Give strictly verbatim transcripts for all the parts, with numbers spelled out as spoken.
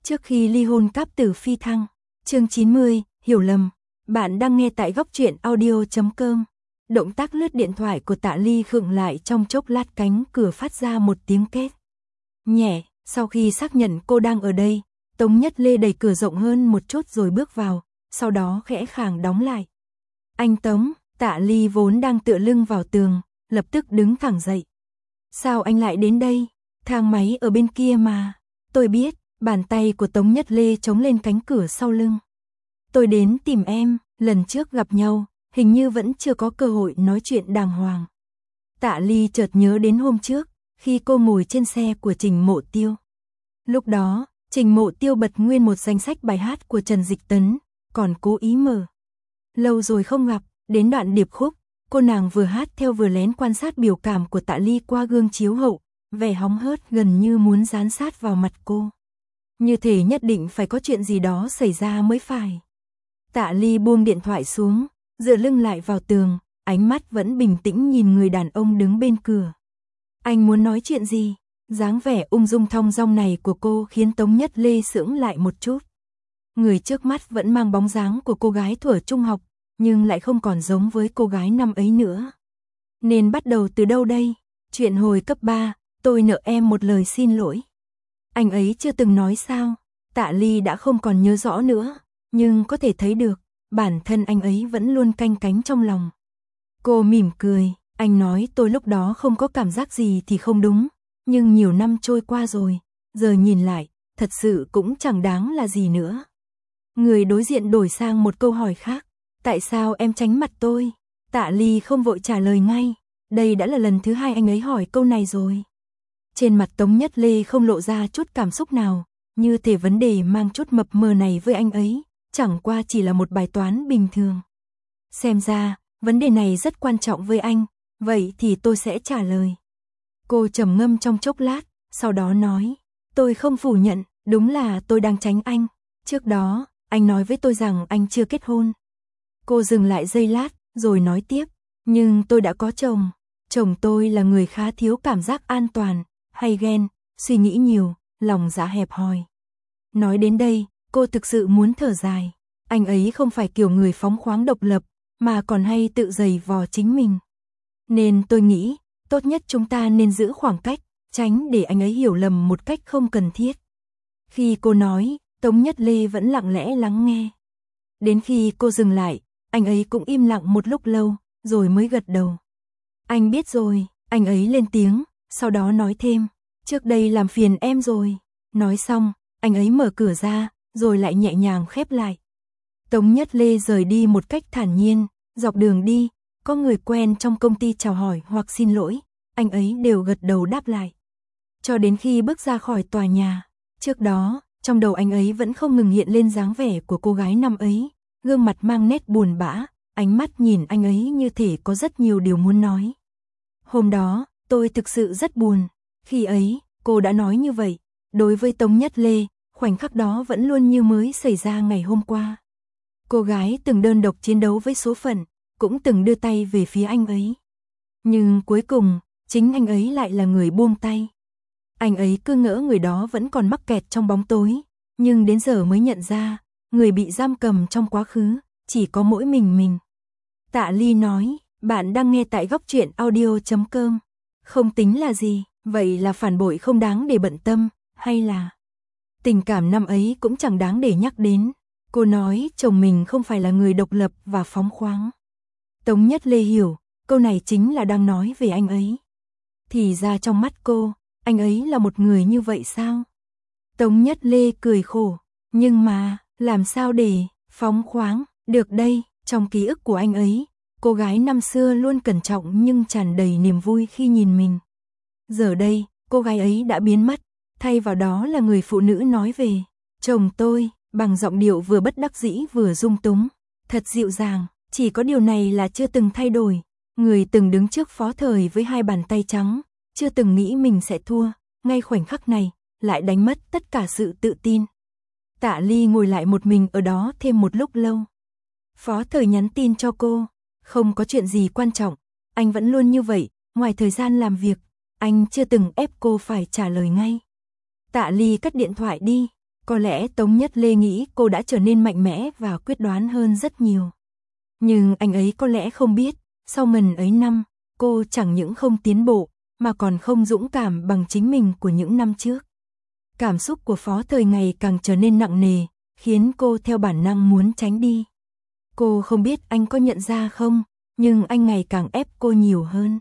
Trước khi ly hôn cáp tử phi thăng. Chương chín mươi, hiểu lầm. Bạn đang nghe tại góc truyện audio chấm com. Động tác lướt điện thoại của Tạ Ly khựng lại trong chốc lát, cánh cửa phát ra một tiếng két nhẹ. Sau khi xác nhận cô đang ở đây, Tống Nhất Lê đẩy cửa rộng hơn một chút rồi bước vào, sau đó khẽ khàng đóng lại. Anh Tống. Tạ Ly vốn đang tựa lưng vào tường, lập tức đứng thẳng dậy. Sao anh lại đến đây? Thang máy ở bên kia mà. Tôi biết. Bàn tay của Tống Nhất Lê chống lên cánh cửa sau lưng. Tôi đến tìm em, lần trước gặp nhau, hình như vẫn chưa có cơ hội nói chuyện đàng hoàng. Tạ Ly chợt nhớ đến hôm trước, khi cô ngồi trên xe của Trình Mộ Tiêu. Lúc đó, Trình Mộ Tiêu bật nguyên một danh sách bài hát của Trần Dịch Tấn, còn cố ý mở. Lâu rồi không gặp, đến đoạn điệp khúc, cô nàng vừa hát theo vừa lén quan sát biểu cảm của Tạ Ly qua gương chiếu hậu, vẻ hóng hớt gần như muốn dán sát vào mặt cô. Như thể nhất định phải có chuyện gì đó xảy ra mới phải. Tạ Ly buông điện thoại xuống, dựa lưng lại vào tường, ánh mắt vẫn bình tĩnh nhìn người đàn ông đứng bên cửa. Anh muốn nói chuyện gì? Dáng vẻ ung dung thong dong này của cô khiến Tống Nhất Lê sững lại một chút. Người trước mắt vẫn mang bóng dáng của cô gái thuở trung học, nhưng lại không còn giống với cô gái năm ấy nữa. Nên bắt đầu từ đâu đây? Chuyện hồi cấp ba, tôi nợ em một lời xin lỗi. Anh ấy chưa từng nói sao? Tạ Ly đã không còn nhớ rõ nữa, nhưng có thể thấy được, bản thân anh ấy vẫn luôn canh cánh trong lòng. Cô mỉm cười, anh nói tôi lúc đó không có cảm giác gì thì không đúng, nhưng nhiều năm trôi qua rồi, giờ nhìn lại, thật sự cũng chẳng đáng là gì nữa. Người đối diện đổi sang một câu hỏi khác, tại sao em tránh mặt tôi? Tạ Ly không vội trả lời ngay, đây đã là lần thứ hai anh ấy hỏi câu này rồi. Trên mặt Tống Nhất Lê không lộ ra chút cảm xúc nào, như thể vấn đề mang chút mập mờ này với anh ấy, chẳng qua chỉ là một bài toán bình thường. Xem ra, vấn đề này rất quan trọng với anh, vậy thì tôi sẽ trả lời. Cô trầm ngâm trong chốc lát, sau đó nói, tôi không phủ nhận, đúng là tôi đang tránh anh. Trước đó, anh nói với tôi rằng anh chưa kết hôn. Cô dừng lại giây lát, rồi nói tiếp, nhưng tôi đã có chồng. Chồng tôi là người khá thiếu cảm giác an toàn, hay ghen, suy nghĩ nhiều, lòng dạ hẹp hòi. Nói đến đây, cô thực sự muốn thở dài. Anh ấy không phải kiểu người phóng khoáng độc lập, mà còn hay tự giày vò chính mình. Nên tôi nghĩ, tốt nhất chúng ta nên giữ khoảng cách, tránh để anh ấy hiểu lầm một cách không cần thiết. Khi cô nói, Tống Nhất Lê vẫn lặng lẽ lắng nghe. Đến khi cô dừng lại, anh ấy cũng im lặng một lúc lâu, rồi mới gật đầu. Anh biết rồi, anh ấy lên tiếng, sau đó nói thêm, trước đây làm phiền em rồi. Nói xong, anh ấy mở cửa ra, rồi lại nhẹ nhàng khép lại. Tống Nhất Lê rời đi một cách thản nhiên, dọc đường đi, có người quen trong công ty chào hỏi hoặc xin lỗi, anh ấy đều gật đầu đáp lại. Cho đến khi bước ra khỏi tòa nhà, trước đó, trong đầu anh ấy vẫn không ngừng hiện lên dáng vẻ của cô gái năm ấy, gương mặt mang nét buồn bã, ánh mắt nhìn anh ấy như thể có rất nhiều điều muốn nói. Hôm đó, tôi thực sự rất buồn, khi ấy, cô đã nói như vậy, đối với Tống Nhất Lê, khoảnh khắc đó vẫn luôn như mới xảy ra ngày hôm qua. Cô gái từng đơn độc chiến đấu với số phận, cũng từng đưa tay về phía anh ấy. Nhưng cuối cùng, chính anh ấy lại là người buông tay. Anh ấy cứ ngỡ người đó vẫn còn mắc kẹt trong bóng tối, nhưng đến giờ mới nhận ra, người bị giam cầm trong quá khứ, chỉ có mỗi mình mình. Tạ Ly nói, bạn đang nghe tại góc truyện audio chấm com. Không tính là gì, vậy là phản bội không đáng để bận tâm, hay là tình cảm năm ấy cũng chẳng đáng để nhắc đến. Cô nói chồng mình không phải là người độc lập và phóng khoáng. Tống Nhất Lê hiểu, câu này chính là đang nói về anh ấy. Thì ra trong mắt cô, anh ấy là một người như vậy sao? Tống Nhất Lê cười khổ, nhưng mà, làm sao để phóng khoáng được đây? Trong ký ức của anh ấy, cô gái năm xưa luôn cẩn trọng nhưng tràn đầy niềm vui khi nhìn mình. Giờ đây, cô gái ấy đã biến mất, thay vào đó là người phụ nữ nói về chồng tôi, bằng giọng điệu vừa bất đắc dĩ vừa dung túng, thật dịu dàng, chỉ có điều này là chưa từng thay đổi. Người từng đứng trước phó thời với hai bàn tay trắng, chưa từng nghĩ mình sẽ thua, ngay khoảnh khắc này, lại đánh mất tất cả sự tự tin. Tạ Ly ngồi lại một mình ở đó thêm một lúc lâu. Phó thời nhắn tin cho cô, không có chuyện gì quan trọng, anh vẫn luôn như vậy, ngoài thời gian làm việc, anh chưa từng ép cô phải trả lời ngay. Tạ Ly cất điện thoại đi, Có lẽ Tống Nhất Lê nghĩ cô đã trở nên mạnh mẽ và quyết đoán hơn rất nhiều. Nhưng anh ấy có lẽ không biết, sau mần ấy năm, cô chẳng những không tiến bộ, mà còn không dũng cảm bằng chính mình của những năm trước. Cảm xúc của Phó Thời ngày càng trở nên nặng nề, khiến cô theo bản năng muốn tránh đi. Cô không biết anh có nhận ra không, nhưng anh ngày càng ép cô nhiều hơn.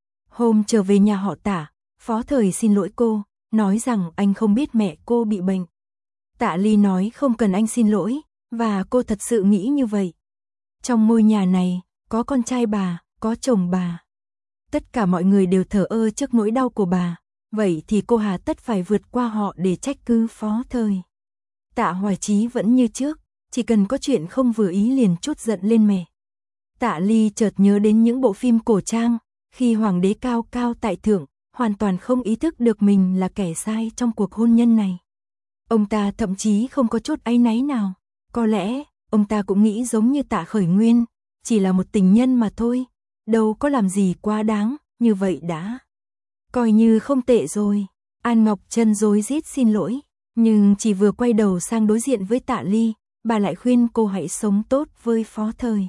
Hôm trở về nhà họ Tạ, Phó Thời xin lỗi cô, nói rằng anh không biết mẹ cô bị bệnh. Tạ Ly nói không cần anh xin lỗi, và cô thật sự nghĩ như vậy. Trong ngôi nhà này, có con trai bà, có chồng bà. Tất cả mọi người đều thờ ơ trước nỗi đau của bà, vậy thì cô hà tất phải vượt qua họ để trách cứ Phó Thời. Tạ Hoài Chí vẫn như trước, chỉ cần có chuyện không vừa ý liền trút giận lên mẹ. Tạ Ly chợt nhớ đến những bộ phim cổ trang, khi hoàng đế cao cao tại thượng, hoàn toàn không ý thức được mình là kẻ sai trong cuộc hôn nhân này. Ông ta thậm chí không có chút áy náy nào, có lẽ ông ta cũng nghĩ giống như Tạ Khởi Nguyên, chỉ là một tình nhân mà thôi, đâu có làm gì quá đáng, như vậy đã coi như không tệ rồi. An Ngọc Trân rối rít xin lỗi, nhưng chỉ vừa quay đầu sang đối diện với Tạ Ly, bà lại khuyên cô hãy sống tốt với Phó Thời.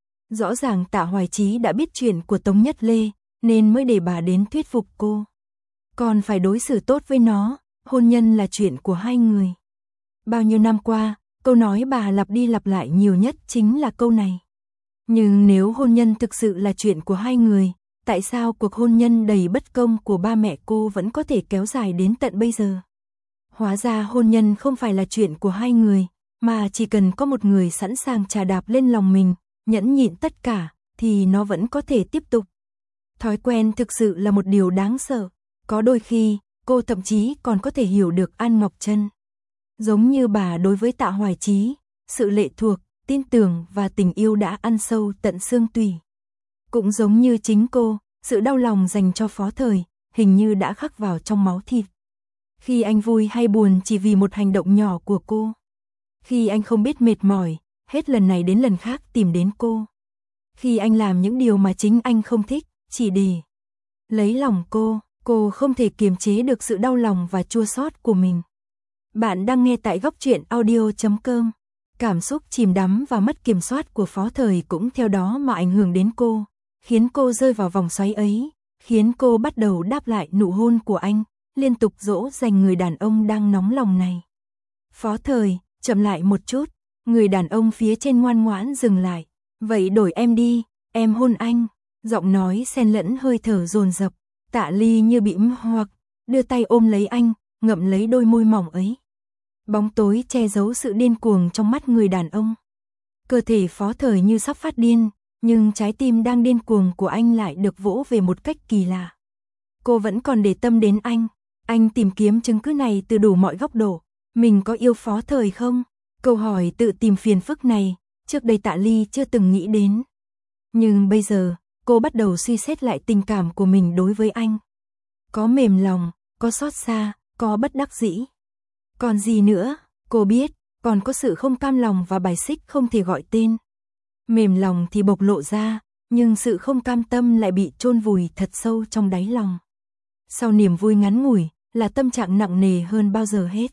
Rõ ràng Tạ Hoài Chí đã biết chuyện của Tống Nhất Lê, nên mới để bà đến thuyết phục cô. Còn phải đối xử tốt với nó, hôn nhân là chuyện của hai người. Bao nhiêu năm qua, câu nói bà lặp đi lặp lại nhiều nhất chính là câu này. Nhưng nếu hôn nhân thực sự là chuyện của hai người, tại sao cuộc hôn nhân đầy bất công của ba mẹ cô vẫn có thể kéo dài đến tận bây giờ? Hóa ra hôn nhân không phải là chuyện của hai người, mà chỉ cần có một người sẵn sàng chà đạp lên lòng mình, nhẫn nhịn tất cả, thì nó vẫn có thể tiếp tục. Thói quen thực sự là một điều đáng sợ. Có đôi khi, cô thậm chí còn có thể hiểu được An Ngọc Trân. Giống như bà đối với Tạ Hoài Chí, sự lệ thuộc, tin tưởng và tình yêu đã ăn sâu tận xương tủy. Cũng giống như chính cô, sự đau lòng dành cho Phó Thời, hình như đã khắc vào trong máu thịt. Khi anh vui hay buồn chỉ vì một hành động nhỏ của cô. Khi anh không biết mệt mỏi, hết lần này đến lần khác tìm đến cô. Khi anh làm những điều mà chính anh không thích, chỉ để lấy lòng cô, cô không thể kiềm chế được sự đau lòng và chua xót của mình. Bạn đang nghe tại góc truyện audio chấm com. Cảm xúc chìm đắm và mất kiểm soát của Phó Thời cũng theo đó mà ảnh hưởng đến cô, khiến cô rơi vào vòng xoáy ấy, khiến cô bắt đầu đáp lại nụ hôn của anh, liên tục dỗ dành người đàn ông đang nóng lòng này. Phó Thời, chậm lại một chút, người đàn ông phía trên ngoan ngoãn dừng lại. Vậy đổi em đi, em hôn anh. Giọng nói xen lẫn hơi thở dồn dập. Tạ Ly như bị mê hoặc, đưa tay ôm lấy anh, ngậm lấy đôi môi mỏng ấy. Bóng tối che giấu sự điên cuồng trong mắt người đàn ông. Cơ thể Phó Thời như sắp phát điên, nhưng trái tim đang điên cuồng của anh lại được vỗ về một cách kỳ lạ. Cô vẫn còn để tâm đến anh. Anh tìm kiếm chứng cứ này từ đủ mọi góc độ. Mình có yêu Phó Thời không? Câu hỏi tự tìm phiền phức này, trước đây Tạ Ly chưa từng nghĩ đến. Nhưng bây giờ, cô bắt đầu suy xét lại tình cảm của mình đối với anh. Có mềm lòng, có xót xa, có bất đắc dĩ. Còn gì nữa, cô biết, còn có sự không cam lòng và bài xích không thể gọi tên. Mềm lòng thì bộc lộ ra, nhưng sự không cam tâm lại bị chôn vùi thật sâu trong đáy lòng. Sau niềm vui ngắn ngủi, là tâm trạng nặng nề hơn bao giờ hết.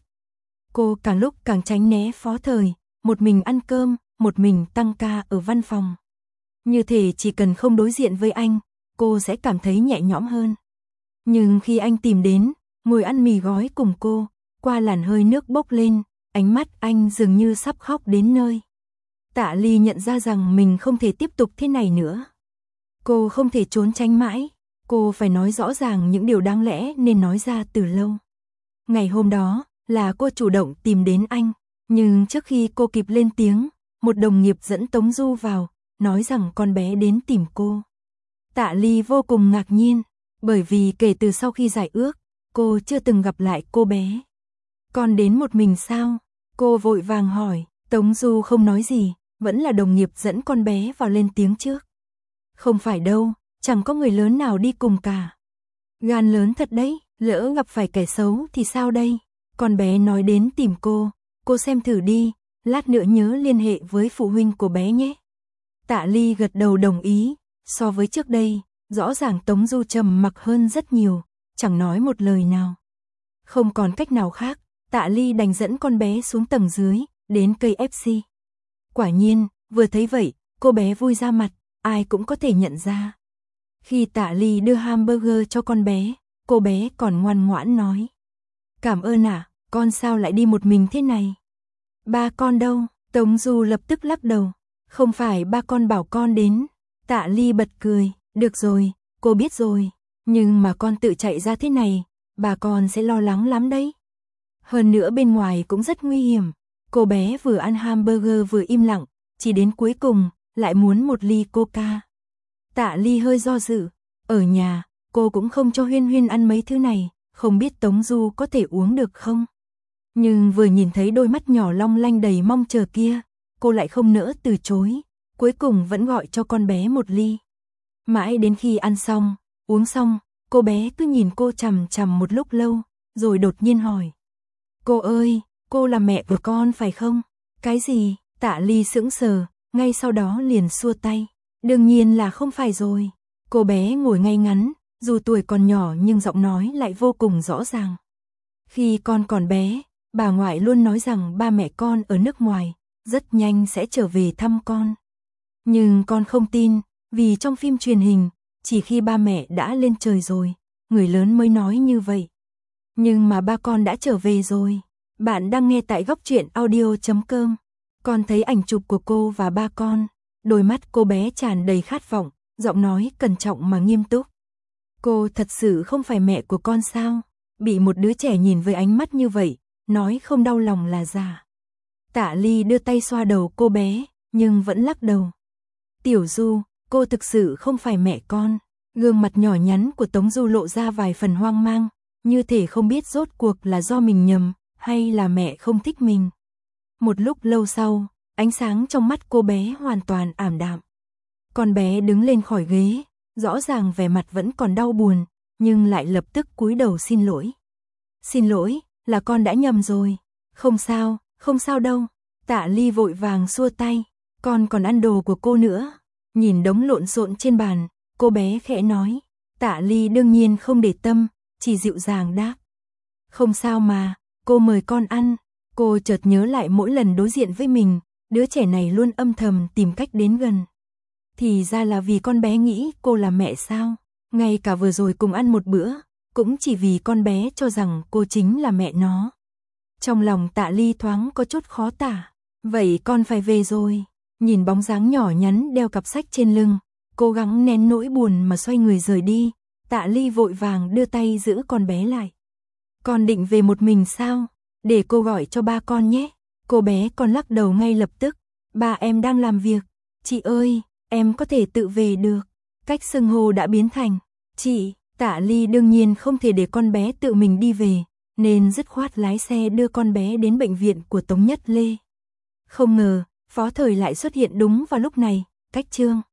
Cô càng lúc càng tránh né Phó Thời, một mình ăn cơm, một mình tăng ca ở văn phòng. Như thể chỉ cần không đối diện với anh, cô sẽ cảm thấy nhẹ nhõm hơn. Nhưng khi anh tìm đến, ngồi ăn mì gói cùng cô, qua làn hơi nước bốc lên, ánh mắt anh dường như sắp khóc đến nơi. Tạ Ly nhận ra rằng mình không thể tiếp tục thế này nữa. Cô không thể trốn tránh mãi, cô phải nói rõ ràng những điều đáng lẽ nên nói ra từ lâu. Ngày hôm đó, là cô chủ động tìm đến anh, nhưng trước khi cô kịp lên tiếng, một đồng nghiệp dẫn Tống Du vào, nói rằng con bé đến tìm cô. Tạ Ly vô cùng ngạc nhiên, bởi vì kể từ sau khi giải ước, cô chưa từng gặp lại cô bé. Con đến một mình sao? Cô vội vàng hỏi. Tống Du không nói gì, vẫn là đồng nghiệp dẫn con bé vào lên tiếng trước. Không phải đâu, chẳng có người lớn nào đi cùng cả. Gan lớn thật đấy, lỡ gặp phải kẻ xấu thì sao đây? Con bé nói đến tìm cô, cô xem thử đi, lát nữa nhớ liên hệ với phụ huynh của bé nhé. Tạ Ly gật đầu đồng ý, so với trước đây, rõ ràng Tống Du trầm mặc hơn rất nhiều, chẳng nói một lời nào. Không còn cách nào khác, Tạ Ly đành dẫn con bé xuống tầng dưới, đến cây ép xê. Quả nhiên, vừa thấy vậy, cô bé vui ra mặt, ai cũng có thể nhận ra. Khi Tạ Ly đưa hamburger cho con bé, cô bé còn ngoan ngoãn nói. Cảm ơn ạ, à, con sao lại đi một mình thế này? Ba con đâu? Tống Du lập tức lắc đầu. Không phải ba con bảo con đến. Tạ Ly bật cười, được rồi, cô biết rồi. Nhưng mà con tự chạy ra thế này, bà con sẽ lo lắng lắm đấy. Hơn nữa bên ngoài cũng rất nguy hiểm. Cô bé vừa ăn hamburger vừa im lặng, chỉ đến cuối cùng, lại muốn một ly coca. Tạ Ly hơi do dự, ở nhà, cô cũng không cho Huyên Huyên ăn mấy thứ này, không biết Tống Du có thể uống được không. Nhưng vừa nhìn thấy đôi mắt nhỏ long lanh đầy mong chờ kia, cô lại không nỡ từ chối, cuối cùng vẫn gọi cho con bé một ly. Mãi đến khi ăn xong, uống xong, cô bé cứ nhìn cô chằm chằm một lúc lâu, rồi đột nhiên hỏi. Cô ơi, cô là mẹ của con phải không? Cái gì? Tạ Ly sững sờ, ngay sau đó liền xua tay. Đương nhiên là không phải rồi. Cô bé ngồi ngay ngắn, dù tuổi còn nhỏ nhưng giọng nói lại vô cùng rõ ràng. Khi con còn bé, bà ngoại luôn nói rằng ba mẹ con ở nước ngoài, rất nhanh sẽ trở về thăm con. Nhưng con không tin, vì trong phim truyền hình, chỉ khi ba mẹ đã lên trời rồi, người lớn mới nói như vậy. Nhưng mà ba con đã trở về rồi. Bạn đang nghe tại góc truyện audio chấm com. Con thấy ảnh chụp của cô và ba con. Đôi mắt cô bé tràn đầy khát vọng, giọng nói cẩn trọng mà nghiêm túc. Cô thật sự không phải mẹ của con sao? Bị một đứa trẻ nhìn với ánh mắt như vậy, nói không đau lòng là giả. Tạ Ly đưa tay xoa đầu cô bé, nhưng vẫn lắc đầu. Tiểu Du, cô thực sự không phải mẹ con. Gương mặt nhỏ nhắn của Tống Du lộ ra vài phần hoang mang, như thể không biết rốt cuộc là do mình nhầm, hay là mẹ không thích mình. Một lúc lâu sau, ánh sáng trong mắt cô bé hoàn toàn ảm đạm. Con bé đứng lên khỏi ghế, rõ ràng vẻ mặt vẫn còn đau buồn, nhưng lại lập tức cúi đầu xin lỗi. Xin lỗi, là con đã nhầm rồi. Không sao, không sao đâu. Tạ Ly vội vàng xua tay, con còn ăn đồ của cô nữa. Nhìn đống lộn xộn trên bàn, cô bé khẽ nói. Tạ Ly đương nhiên không để tâm, chỉ dịu dàng đáp. Không sao mà, cô mời con ăn. Cô chợt nhớ lại mỗi lần đối diện với mình, đứa trẻ này luôn âm thầm tìm cách đến gần. Thì ra là vì con bé nghĩ cô là mẹ sao? Ngay cả vừa rồi cùng ăn một bữa, cũng chỉ vì con bé cho rằng cô chính là mẹ nó. Trong lòng Tạ Ly thoáng có chút khó tả. Vậy con phải về rồi. Nhìn bóng dáng nhỏ nhắn đeo cặp sách trên lưng, cố gắng nén nỗi buồn mà xoay người rời đi. Tạ Ly vội vàng đưa tay giữ con bé lại. Con định về một mình sao? Để cô gọi cho ba con nhé. Cô bé còn lắc đầu ngay lập tức. Ba em đang làm việc. Chị ơi, em có thể tự về được. Cách xưng hô đã biến thành chị. Tạ Ly đương nhiên không thể để con bé tự mình đi về, nên dứt khoát lái xe đưa con bé đến bệnh viện của Tống Nhất Lê. Không ngờ, Phó Thời lại xuất hiện đúng vào lúc này. Cách chương